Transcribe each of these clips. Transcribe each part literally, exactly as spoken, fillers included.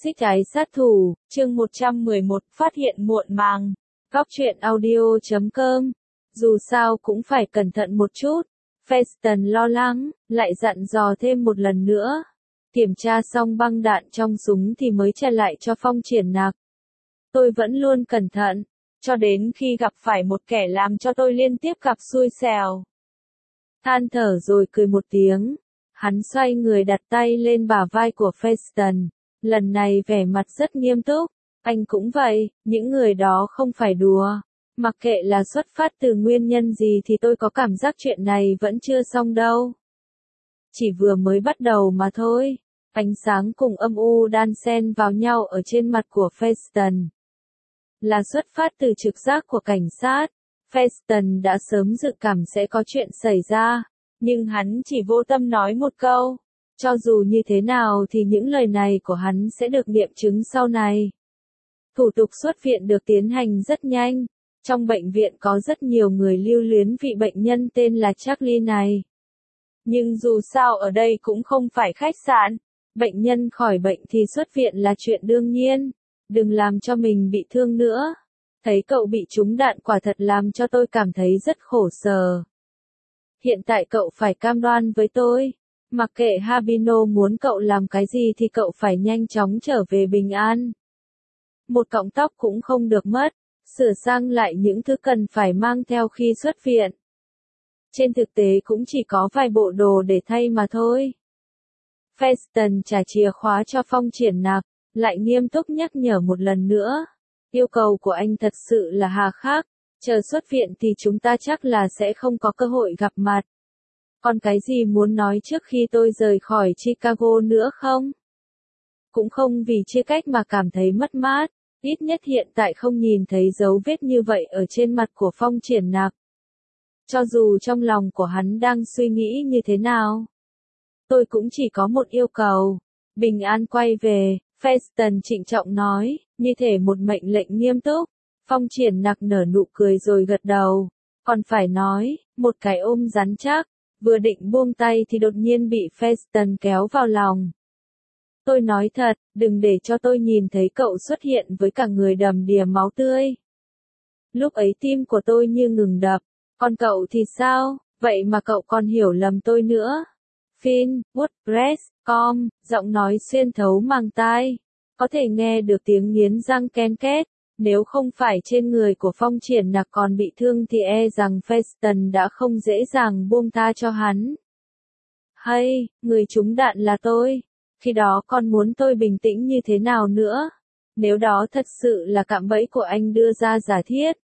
Xích Ái Sát Thủ, chương một trăm mười một, phát hiện muộn màng. Góc truyện audio chấm com. Dù sao cũng phải cẩn thận một chút. Feston lo lắng, lại dặn dò thêm một lần nữa. Kiểm tra xong băng đạn trong súng thì mới trả lại cho Phong Triển Nặc. Tôi vẫn luôn cẩn thận, cho đến khi gặp phải một kẻ làm cho tôi liên tiếp gặp xui xẻo. Than thở rồi cười một tiếng. Hắn xoay người đặt tay lên bả vai của Feston. Lần này vẻ mặt rất nghiêm túc. Anh cũng vậy, những người đó không phải đùa. Mặc kệ là xuất phát từ nguyên nhân gì thì tôi có cảm giác chuyện này vẫn chưa xong đâu. Chỉ vừa mới bắt đầu mà thôi. Ánh sáng cùng âm u đan xen vào nhau ở trên mặt của Feston. Là xuất phát từ trực giác của cảnh sát. Feston đã sớm dự cảm sẽ có chuyện xảy ra. Nhưng hắn chỉ vô tâm nói một câu. Cho dù như thế nào thì những lời này của hắn sẽ được nghiệm chứng sau này. Thủ tục xuất viện được tiến hành rất nhanh. Trong bệnh viện có rất nhiều người lưu luyến vị bệnh nhân tên là Charlie này. Nhưng dù sao ở đây cũng không phải khách sạn. Bệnh nhân khỏi bệnh thì xuất viện là chuyện đương nhiên. Đừng làm cho mình bị thương nữa. Thấy cậu bị trúng đạn quả thật làm cho tôi cảm thấy rất khổ sở. Hiện tại cậu phải cam đoan với tôi. Mặc kệ Habino muốn cậu làm cái gì thì cậu phải nhanh chóng trở về bình an. Một cọng tóc cũng không được mất. Sửa sang lại những thứ cần phải mang theo khi xuất viện. Trên thực tế cũng chỉ có vài bộ đồ để thay mà thôi. Feston trả chìa khóa cho Phong Triển Nặc, lại nghiêm túc nhắc nhở một lần nữa. Yêu cầu của anh thật sự là hà khắc. Chờ xuất viện thì chúng ta chắc là sẽ không có cơ hội gặp mặt. Còn cái gì muốn nói trước khi tôi rời khỏi Chicago nữa không? Cũng không vì chia cách mà cảm thấy mất mát, ít nhất hiện tại không nhìn thấy dấu vết như vậy ở trên mặt của Phong Triển Nặc. Cho dù trong lòng của hắn đang suy nghĩ như thế nào. Tôi cũng chỉ có một yêu cầu. Bình an quay về, Feston trịnh trọng nói, như thể một mệnh lệnh nghiêm túc. Phong Triển Nặc nở nụ cười rồi gật đầu. Còn phải nói, một cái ôm rắn chắc. Vừa định buông tay thì đột nhiên bị Feston kéo vào lòng. Tôi nói thật, đừng để cho tôi nhìn thấy cậu xuất hiện với cả người đầm đìa máu tươi. Lúc ấy tim của tôi như ngừng đập. Còn cậu thì sao? Vậy mà cậu còn hiểu lầm tôi nữa. Fin, WordPress, com, giọng nói xuyên thấu màng tai. Có thể nghe được tiếng nghiến răng ken két. Nếu không phải trên người của Phong Triển Nặc còn bị thương thì e rằng Feston đã không dễ dàng buông tha cho hắn. Hay, người trúng đạn là tôi. Khi đó con muốn tôi bình tĩnh như thế nào nữa? Nếu đó thật sự là cạm bẫy của anh đưa ra giả thiết.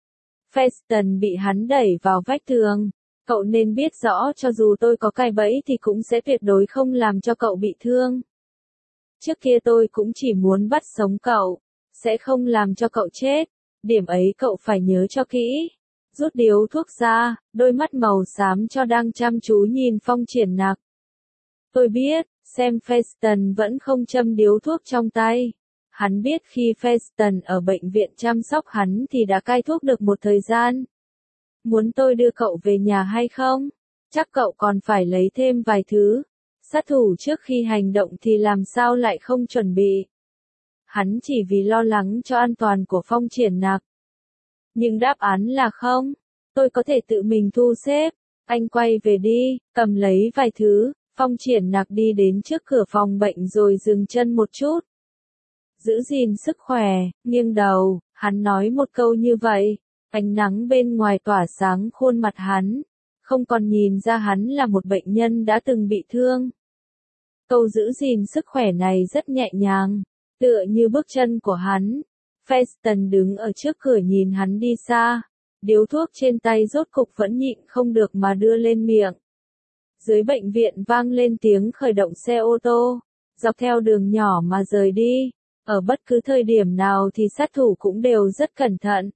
Feston bị hắn đẩy vào vách tường. Cậu nên biết rõ cho dù tôi có cài bẫy thì cũng sẽ tuyệt đối không làm cho cậu bị thương. Trước kia tôi cũng chỉ muốn bắt sống cậu. Sẽ không làm cho cậu chết. Điểm ấy cậu phải nhớ cho kỹ. Rút điếu thuốc ra, đôi mắt màu xám cho đang chăm chú nhìn Phong Triển Nặc. Tôi biết, xem Feston vẫn không châm điếu thuốc trong tay. Hắn biết khi Feston ở bệnh viện chăm sóc hắn thì đã cai thuốc được một thời gian. Muốn tôi đưa cậu về nhà hay không? Chắc cậu còn phải lấy thêm vài thứ. Sát thủ trước khi hành động thì làm sao lại không chuẩn bị. Hắn chỉ vì lo lắng cho an toàn của Phong Triển Nặc. Nhưng đáp án là không. Tôi có thể tự mình thu xếp. Anh quay về đi, cầm lấy vài thứ. Phong Triển Nặc đi đến trước cửa phòng bệnh rồi dừng chân một chút. Giữ gìn sức khỏe, nghiêng đầu, hắn nói một câu như vậy. Ánh nắng bên ngoài tỏa sáng khuôn mặt hắn. Không còn nhìn ra hắn là một bệnh nhân đã từng bị thương. Câu giữ gìn sức khỏe này rất nhẹ nhàng. Tựa như bước chân của hắn. Feston đứng ở trước cửa nhìn hắn đi xa. Điếu thuốc trên tay rốt cục vẫn nhịn không được mà đưa lên miệng. Dưới bệnh viện vang lên tiếng khởi động xe ô tô. Dọc theo đường nhỏ mà rời đi. Ở bất cứ thời điểm nào thì sát thủ cũng đều rất cẩn thận.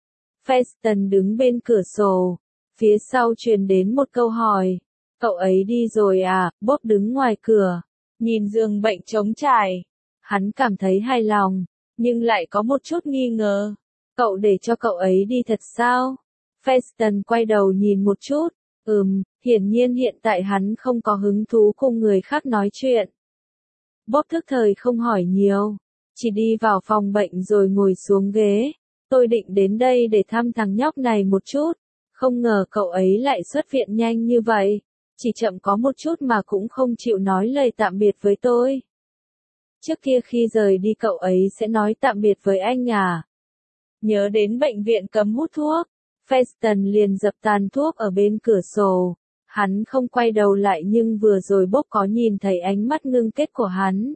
Feston đứng bên cửa sổ. Phía sau truyền đến một câu hỏi. Cậu ấy đi rồi à? Bob đứng ngoài cửa. Nhìn giường bệnh trống trải. Hắn cảm thấy hài lòng, nhưng lại có một chút nghi ngờ. Cậu để cho cậu ấy đi thật sao? Feston quay đầu nhìn một chút. Ừm, hiển nhiên hiện tại hắn không có hứng thú cùng người khác nói chuyện. Bob thức thời không hỏi nhiều, chỉ đi vào phòng bệnh rồi ngồi xuống ghế. Tôi định đến đây để thăm thằng nhóc này một chút, không ngờ cậu ấy lại xuất viện nhanh như vậy, chỉ chậm có một chút mà cũng không chịu nói lời tạm biệt với tôi. Trước kia khi rời đi cậu ấy sẽ nói tạm biệt với anh à. Nhớ đến bệnh viện cấm hút thuốc, Feston liền dập tàn thuốc ở bên cửa sổ. Hắn không quay đầu lại nhưng vừa rồi Bob có nhìn thấy ánh mắt ngưng kết của hắn.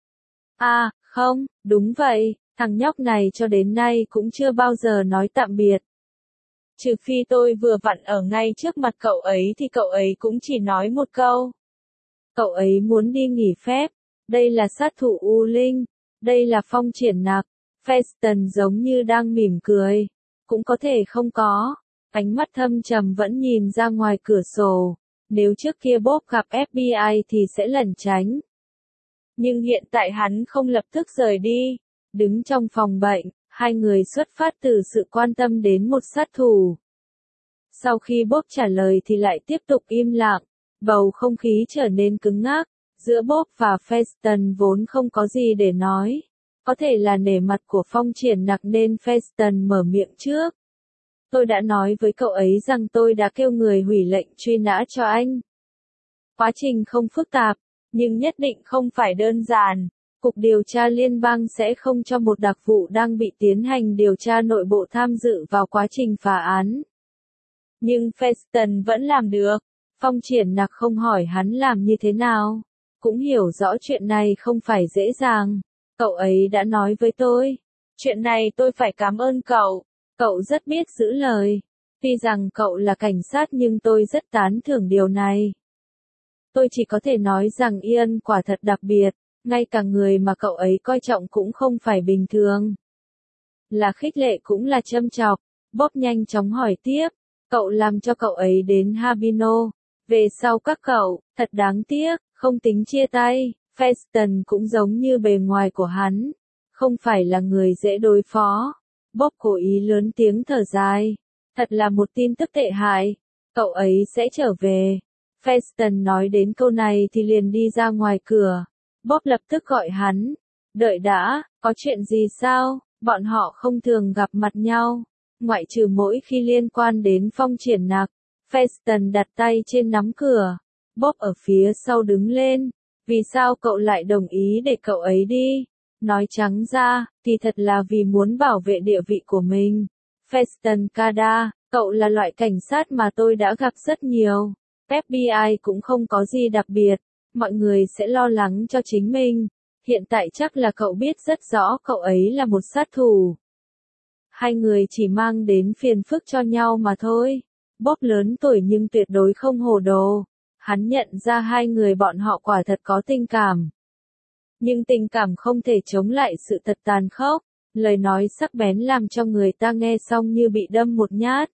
À, không, đúng vậy, thằng nhóc này cho đến nay cũng chưa bao giờ nói tạm biệt. Trừ phi tôi vừa vặn ở ngay trước mặt cậu ấy thì cậu ấy cũng chỉ nói một câu. Cậu ấy muốn đi nghỉ phép. Đây là sát thủ U Linh. Đây là Phong Triển Nặc. Feston giống như đang mỉm cười. Cũng có thể không có. Ánh mắt thâm trầm vẫn nhìn ra ngoài cửa sổ. Nếu trước kia Bob gặp ép bê i thì sẽ lẩn tránh. Nhưng hiện tại hắn không lập tức rời đi. Đứng trong phòng bệnh, hai người xuất phát từ sự quan tâm đến một sát thủ. Sau khi Bob trả lời thì lại tiếp tục im lặng. Bầu không khí trở nên cứng ngắc. Giữa Bob và Feston vốn không có gì để nói. Có thể là nể mặt của Phong Triển Nặc nên Feston mở miệng trước. Tôi đã nói với cậu ấy rằng tôi đã kêu người hủy lệnh truy nã cho anh. Quá trình không phức tạp, nhưng nhất định không phải đơn giản. Cục điều tra liên bang sẽ không cho một đặc vụ đang bị tiến hành điều tra nội bộ tham dự vào quá trình phá án. Nhưng Feston vẫn làm được. Phong Triển Nặc không hỏi hắn làm như thế nào. Cũng hiểu rõ chuyện này không phải dễ dàng. Cậu ấy đã nói với tôi. Chuyện này tôi phải cảm ơn cậu. Cậu rất biết giữ lời. Tuy rằng cậu là cảnh sát nhưng tôi rất tán thưởng điều này. Tôi chỉ có thể nói rằng Ian quả thật đặc biệt. Ngay cả người mà cậu ấy coi trọng cũng không phải bình thường. Là khích lệ cũng là châm chọc. Bob nhanh chóng hỏi tiếp. Cậu làm cho cậu ấy đến Habino. Về sau các cậu, thật đáng tiếc, không tính chia tay. Feston cũng giống như bề ngoài của hắn. Không phải là người dễ đối phó. Bob cố ý lớn tiếng thở dài. Thật là một tin tức tệ hại. Cậu ấy sẽ trở về. Feston nói đến câu này thì liền đi ra ngoài cửa. Bob lập tức gọi hắn. Đợi đã, có chuyện gì sao? Bọn họ không thường gặp mặt nhau. Ngoại trừ mỗi khi liên quan đến Phong Triển Nặc. Feston đặt tay trên nắm cửa. Bob ở phía sau đứng lên. Vì sao cậu lại đồng ý để cậu ấy đi? Nói trắng ra, thì thật là vì muốn bảo vệ địa vị của mình. Feston Kada, cậu là loại cảnh sát mà tôi đã gặp rất nhiều. ép bê i cũng không có gì đặc biệt. Mọi người sẽ lo lắng cho chính mình. Hiện tại chắc là cậu biết rất rõ cậu ấy là một sát thủ. Hai người chỉ mang đến phiền phức cho nhau mà thôi. Bob lớn tuổi nhưng tuyệt đối không hồ đồ. Hắn nhận ra hai người bọn họ quả thật có tình cảm. Nhưng tình cảm không thể chống lại sự thật tàn khốc. Lời nói sắc bén làm cho người ta nghe xong như bị đâm một nhát.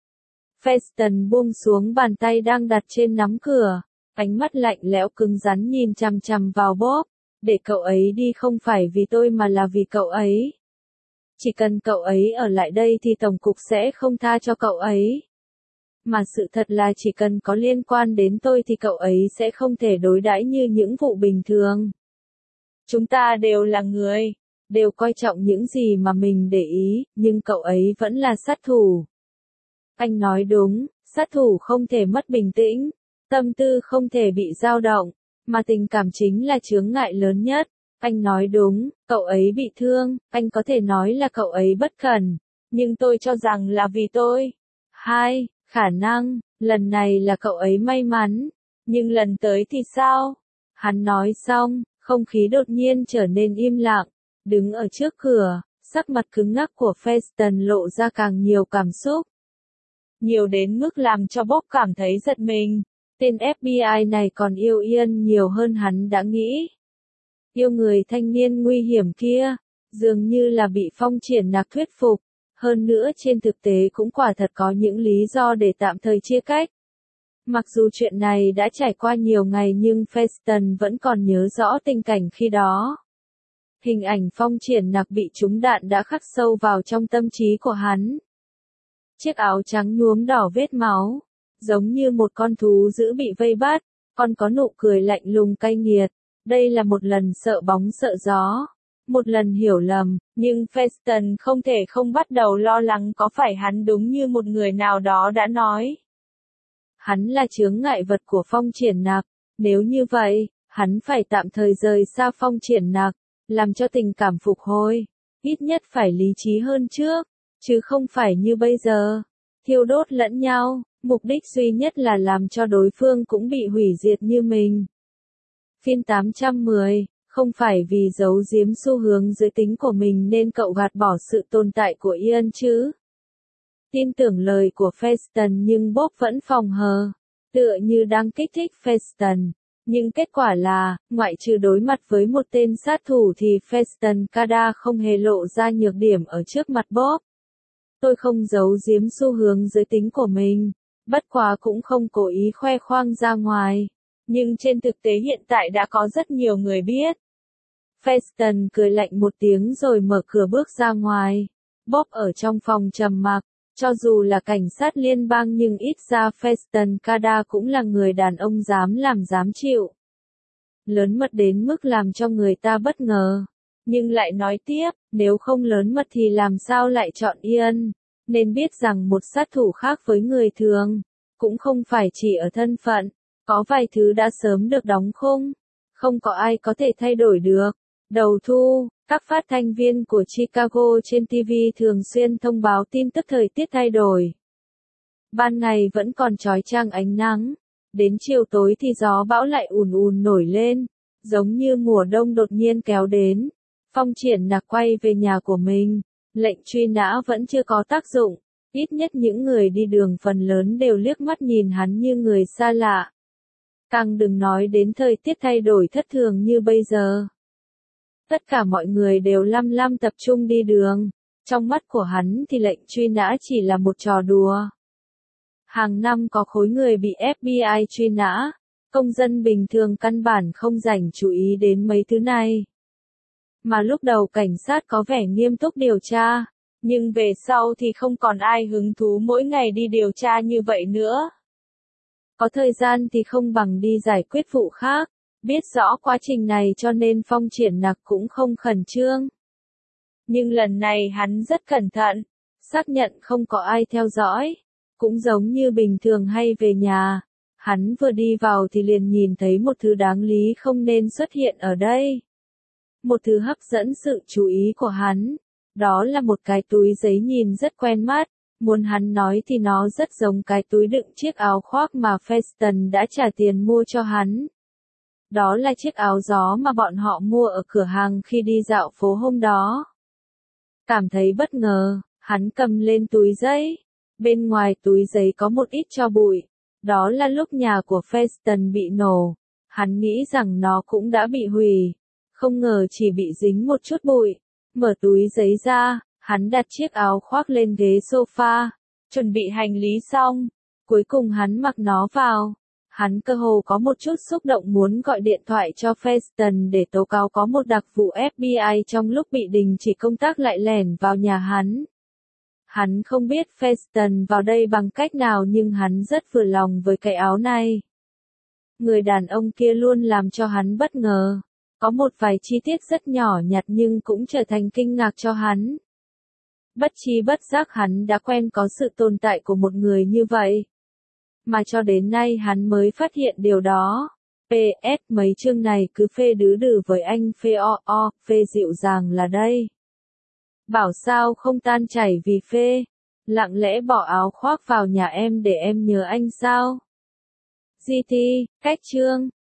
Feston buông xuống bàn tay đang đặt trên nắm cửa. Ánh mắt lạnh lẽo cứng rắn nhìn chằm chằm vào Bob. Để cậu ấy đi không phải vì tôi mà là vì cậu ấy. Chỉ cần cậu ấy ở lại đây thì Tổng cục sẽ không tha cho cậu ấy. Mà sự thật là chỉ cần có liên quan đến tôi thì cậu ấy sẽ không thể đối đãi như những vụ bình thường. Chúng ta đều là người, đều coi trọng những gì mà mình để ý, nhưng cậu ấy vẫn là sát thủ. Anh nói đúng, sát thủ không thể mất bình tĩnh, tâm tư không thể bị dao động, mà tình cảm chính là chướng ngại lớn nhất. Anh nói đúng, cậu ấy bị thương, anh có thể nói là cậu ấy bất cẩn, nhưng tôi cho rằng là vì tôi. Hai, khả năng, lần này là cậu ấy may mắn, nhưng lần tới thì sao? Hắn nói xong, không khí đột nhiên trở nên im lặng, đứng ở trước cửa, sắc mặt cứng ngắc của Feston lộ ra càng nhiều cảm xúc. Nhiều đến mức làm cho Bob cảm thấy giật mình, tên ép bê i này còn yêu Ian nhiều hơn hắn đã nghĩ. Yêu người thanh niên nguy hiểm kia, dường như là bị Phong Triển Nặc thuyết phục, hơn nữa trên thực tế cũng quả thật có những lý do để tạm thời chia cách. Mặc dù chuyện này đã trải qua nhiều ngày nhưng Feston vẫn còn nhớ rõ tình cảnh khi đó. Hình ảnh Phong Triển Nặc bị trúng đạn đã khắc sâu vào trong tâm trí của hắn. Chiếc áo trắng nhuốm đỏ vết máu, giống như một con thú dữ bị vây bắt, còn có nụ cười lạnh lùng cay nghiệt. Đây là một lần sợ bóng sợ gió, một lần hiểu lầm, nhưng Feston không thể không bắt đầu lo lắng có phải hắn đúng như một người nào đó đã nói. Hắn là chướng ngại vật của Phong Triển Nặc, nếu như vậy, hắn phải tạm thời rời xa Phong Triển Nặc, làm cho tình cảm phục hồi, ít nhất phải lý trí hơn trước, chứ không phải như bây giờ, thiêu đốt lẫn nhau, mục đích duy nhất là làm cho đối phương cũng bị hủy diệt như mình. Phiên tám trăm mười, không phải vì giấu giếm xu hướng giới tính của mình nên cậu gạt bỏ sự tồn tại của Ian chứ? Tin tưởng lời của Feston nhưng Bob vẫn phòng hờ, tựa như đang kích thích Feston. Nhưng kết quả là, ngoại trừ đối mặt với một tên sát thủ thì Feston Cada không hề lộ ra nhược điểm ở trước mặt Bob. Tôi không giấu giếm xu hướng giới tính của mình, bất quá cũng không cố ý khoe khoang ra ngoài. Nhưng trên thực tế hiện tại đã có rất nhiều người biết. Feston cười lạnh một tiếng rồi mở cửa bước ra ngoài. Bob ở trong phòng trầm mặc. Cho dù là cảnh sát liên bang nhưng ít ra Feston Cada cũng là người đàn ông dám làm dám chịu. Lớn mật đến mức làm cho người ta bất ngờ. Nhưng lại nói tiếp, nếu không lớn mật thì làm sao lại chọn Ian. Nên biết rằng một sát thủ khác với người thường. Cũng không phải chỉ ở thân phận. Có vài thứ đã sớm được đóng khung. Không có ai có thể thay đổi được. Đầu thu, các phát thanh viên của Chicago trên ti vi thường xuyên thông báo tin tức thời tiết thay đổi. Ban ngày vẫn còn chói chang ánh nắng. Đến chiều tối thì gió bão lại ùn ùn nổi lên. Giống như mùa đông đột nhiên kéo đến. Phong Triển Nặc quay về nhà của mình. Lệnh truy nã vẫn chưa có tác dụng. Ít nhất những người đi đường phần lớn đều liếc mắt nhìn hắn như người xa lạ. Càng đừng nói đến thời tiết thay đổi thất thường như bây giờ. Tất cả mọi người đều lăm lăm tập trung đi đường. Trong mắt của hắn thì lệnh truy nã chỉ là một trò đùa. Hàng năm có khối người bị ép bi ai truy nã. Công dân bình thường căn bản không dành chú ý đến mấy thứ này. Mà lúc đầu cảnh sát có vẻ nghiêm túc điều tra. Nhưng về sau thì không còn ai hứng thú mỗi ngày đi điều tra như vậy nữa. Có thời gian thì không bằng đi giải quyết vụ khác. Biết rõ quá trình này cho nên Phong Triển Nặc cũng không khẩn trương. Nhưng lần này hắn rất cẩn thận, xác nhận không có ai theo dõi. Cũng giống như bình thường hay về nhà, hắn vừa đi vào thì liền nhìn thấy một thứ đáng lý không nên xuất hiện ở đây. Một thứ hấp dẫn sự chú ý của hắn, đó là một cái túi giấy nhìn rất quen mắt. Muốn hắn nói thì nó rất giống cái túi đựng chiếc áo khoác mà Feston đã trả tiền mua cho hắn. Đó là chiếc áo gió mà bọn họ mua ở cửa hàng khi đi dạo phố hôm đó. Cảm thấy bất ngờ, hắn cầm lên túi giấy. Bên ngoài túi giấy có một ít tro bụi. Đó là lúc nhà của Feston bị nổ. Hắn nghĩ rằng nó cũng đã bị hủy. Không ngờ chỉ bị dính một chút bụi. Mở túi giấy ra, hắn đặt chiếc áo khoác lên ghế sofa. Chuẩn bị hành lý xong. Cuối cùng hắn mặc nó vào. Hắn cơ hồ có một chút xúc động muốn gọi điện thoại cho Feston để tố cáo có một đặc vụ ép bi ai trong lúc bị đình chỉ công tác lại lẻn vào nhà hắn. Hắn không biết Feston vào đây bằng cách nào nhưng hắn rất vừa lòng với cái áo này. Người đàn ông kia luôn làm cho hắn bất ngờ. Có một vài chi tiết rất nhỏ nhặt nhưng cũng trở thành kinh ngạc cho hắn. Bất chi bất giác hắn đã quen có sự tồn tại của một người như vậy. Mà cho đến nay hắn mới phát hiện điều đó. pê ét mấy chương này cứ phê đứ đừ với anh phê o o, phê dịu dàng là đây. Bảo sao không tan chảy vì phê. Lặng lẽ bỏ áo khoác vào nhà em để em nhớ anh sao. giê tê, cách chương.